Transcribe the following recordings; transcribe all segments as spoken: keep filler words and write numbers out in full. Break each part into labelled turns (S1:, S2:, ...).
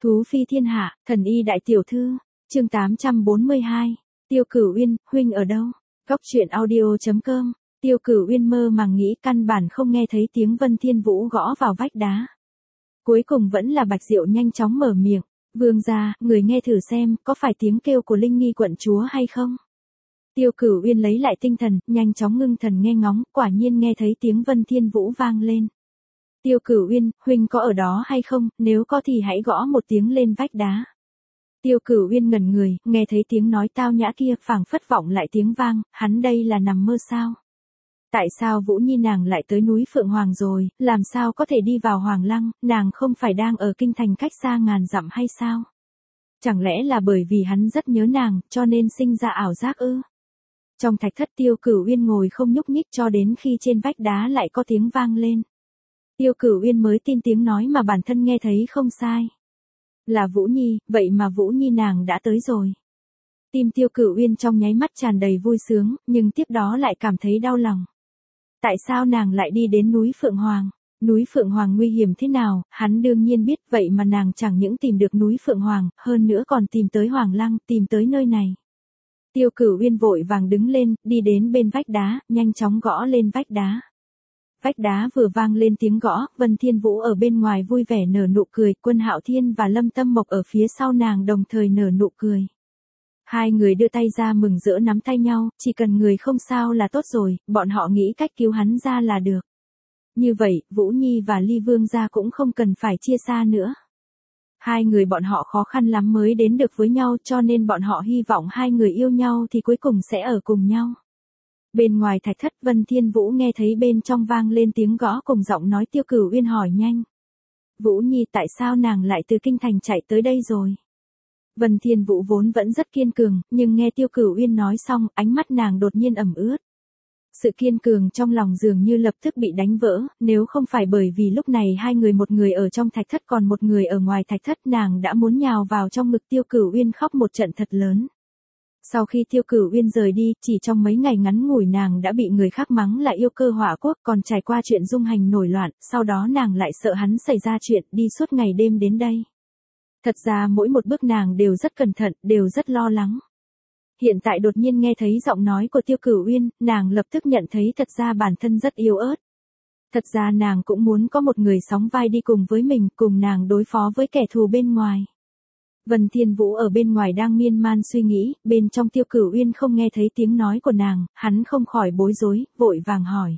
S1: Thú phi thiên hạ, thần y đại tiểu thư, chương tám trăm bốn mươi hai, Tiêu Cửu Uyên, huynh ở đâu? Góc truyện audio.com, Tiêu Cửu Uyên mơ màng nghĩ căn bản không nghe thấy tiếng Vân Thiên Vũ gõ vào vách đá. Cuối cùng vẫn là Bạch Diệu nhanh chóng mở miệng, vương gia, người nghe thử xem, có phải tiếng kêu của Linh Nghi quận chúa hay không? Tiêu Cửu Uyên lấy lại tinh thần, nhanh chóng ngưng thần nghe ngóng, quả nhiên nghe thấy tiếng Vân Thiên Vũ vang lên. Tiêu Cửu Uyên, huynh có ở đó hay không, nếu có thì hãy gõ một tiếng lên vách đá. Tiêu Cửu Uyên ngẩn người, nghe thấy tiếng nói tao nhã kia phảng phất vọng lại tiếng vang, hắn đây là nằm mơ sao? Tại sao Vũ Nhi nàng lại tới núi Phượng Hoàng rồi, làm sao có thể đi vào Hoàng Lăng, nàng không phải đang ở kinh thành cách xa ngàn dặm hay sao? Chẳng lẽ là bởi vì hắn rất nhớ nàng, cho nên sinh ra ảo giác ư? Trong thạch thất Tiêu Cửu Uyên ngồi không nhúc nhích cho đến khi trên vách đá lại có tiếng vang lên. Tiêu Cửu Uyên mới tin tiếng nói mà bản thân nghe thấy không sai. Là Vũ Nhi, vậy mà Vũ Nhi nàng đã tới rồi. Tim Tiêu Cửu Uyên trong nháy mắt tràn đầy vui sướng, nhưng tiếp đó lại cảm thấy đau lòng. Tại sao nàng lại đi đến núi Phượng Hoàng? Núi Phượng Hoàng nguy hiểm thế nào, hắn đương nhiên biết, vậy mà nàng chẳng những tìm được núi Phượng Hoàng, hơn nữa còn tìm tới Hoàng Lăng, tìm tới nơi này. Tiêu Cửu Uyên vội vàng đứng lên, đi đến bên vách đá, nhanh chóng gõ lên vách đá. Vách đá vừa vang lên tiếng gõ, Vân Thiên Vũ ở bên ngoài vui vẻ nở nụ cười, Quân Hạo Thiên và Lâm Tâm Mộc ở phía sau nàng đồng thời nở nụ cười. Hai người đưa tay ra mừng rỡ nắm tay nhau, chỉ cần người không sao là tốt rồi, bọn họ nghĩ cách cứu hắn ra là được. Như vậy, Vũ Nhi và Ly Vương gia cũng không cần phải chia xa nữa. Hai người bọn họ khó khăn lắm mới đến được với nhau, cho nên bọn họ hy vọng hai người yêu nhau thì cuối cùng sẽ ở cùng nhau. Bên ngoài thạch thất Vân Thiên Vũ nghe thấy bên trong vang lên tiếng gõ cùng giọng nói. Tiêu Cửu Uyên hỏi nhanh. Vũ Nhi, tại sao nàng lại từ kinh thành chạy tới đây rồi? Vân Thiên Vũ vốn vẫn rất kiên cường, nhưng nghe Tiêu Cửu Uyên nói xong, ánh mắt nàng đột nhiên ẩm ướt. Sự kiên cường trong lòng dường như lập tức bị đánh vỡ, nếu không phải bởi vì lúc này hai người, một người ở trong thạch thất còn một người ở ngoài thạch thất, nàng đã muốn nhào vào trong ngực Tiêu Cửu Uyên khóc một trận thật lớn. Sau khi Tiêu Cửu Uyên rời đi, chỉ trong mấy ngày ngắn ngủi nàng đã bị người khác mắng là yêu cơ hỏa quốc, còn trải qua chuyện dung hành nổi loạn, sau đó nàng lại sợ hắn xảy ra chuyện, đi suốt ngày đêm đến đây. Thật ra mỗi một bước nàng đều rất cẩn thận, đều rất lo lắng. Hiện tại đột nhiên nghe thấy giọng nói của Tiêu Cửu Uyên, nàng lập tức nhận thấy thật ra bản thân rất yếu ớt. Thật ra nàng cũng muốn có một người sóng vai đi cùng với mình, cùng nàng đối phó với kẻ thù bên ngoài. Vân Thiên Vũ ở bên ngoài đang miên man suy nghĩ, bên trong Tiêu Cửu Uyên không nghe thấy tiếng nói của nàng, hắn không khỏi bối rối, vội vàng hỏi.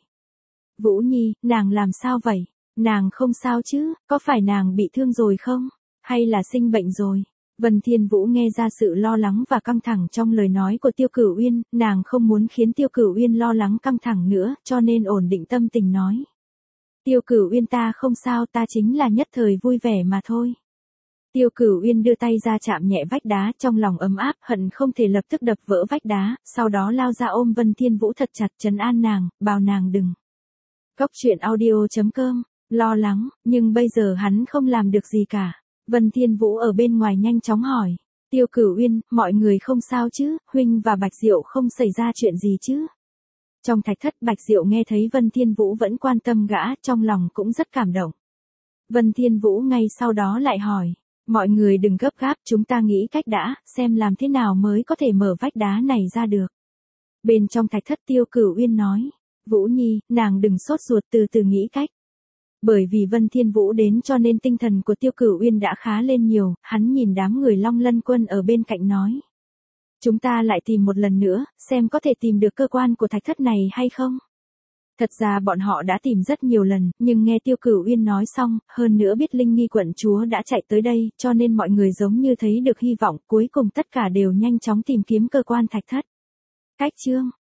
S1: Vũ Nhi, nàng làm sao vậy? Nàng không sao chứ, có phải nàng bị thương rồi không? Hay là sinh bệnh rồi? Vân Thiên Vũ nghe ra sự lo lắng và căng thẳng trong lời nói của Tiêu Cửu Uyên, nàng không muốn khiến Tiêu Cửu Uyên lo lắng căng thẳng nữa, cho nên ổn định tâm tình nói. Tiêu Cửu Uyên, ta không sao, ta chính là nhất thời vui vẻ mà thôi. Tiêu Cửu Uyên đưa tay ra chạm nhẹ vách đá, trong lòng ấm áp, hận không thể lập tức đập vỡ vách đá, sau đó lao ra ôm Vân Thiên Vũ thật chặt, trấn an nàng, bảo nàng đừng. Góc truyện audio.com, lo lắng, nhưng bây giờ hắn không làm được gì cả. Vân Thiên Vũ ở bên ngoài nhanh chóng hỏi. Tiêu Cửu Uyên, mọi người không sao chứ, huynh và Bạch Diệu không xảy ra chuyện gì chứ? Trong thạch thất Bạch Diệu nghe thấy Vân Thiên Vũ vẫn quan tâm gã, trong lòng cũng rất cảm động. Vân Thiên Vũ ngay sau đó lại hỏi. Mọi người đừng gấp gáp, chúng ta nghĩ cách đã, xem làm thế nào mới có thể mở vách đá này ra được. Bên trong thạch thất Tiêu Cửu Uyên nói. Vũ Nhi, nàng đừng sốt ruột, từ từ nghĩ cách. Bởi vì Vân Thiên Vũ đến cho nên tinh thần của Tiêu Cửu Uyên đã khá lên nhiều, hắn nhìn đám người Long Lân Quân ở bên cạnh nói. Chúng ta lại tìm một lần nữa, xem có thể tìm được cơ quan của thạch thất này hay không. Thật ra bọn họ đã tìm rất nhiều lần, nhưng nghe Tiêu Cửu Uyên nói xong, hơn nữa biết Linh Nghi quận chúa đã chạy tới đây, cho nên mọi người giống như thấy được hy vọng, cuối cùng tất cả đều nhanh chóng tìm kiếm cơ quan thạch thất. Cách chương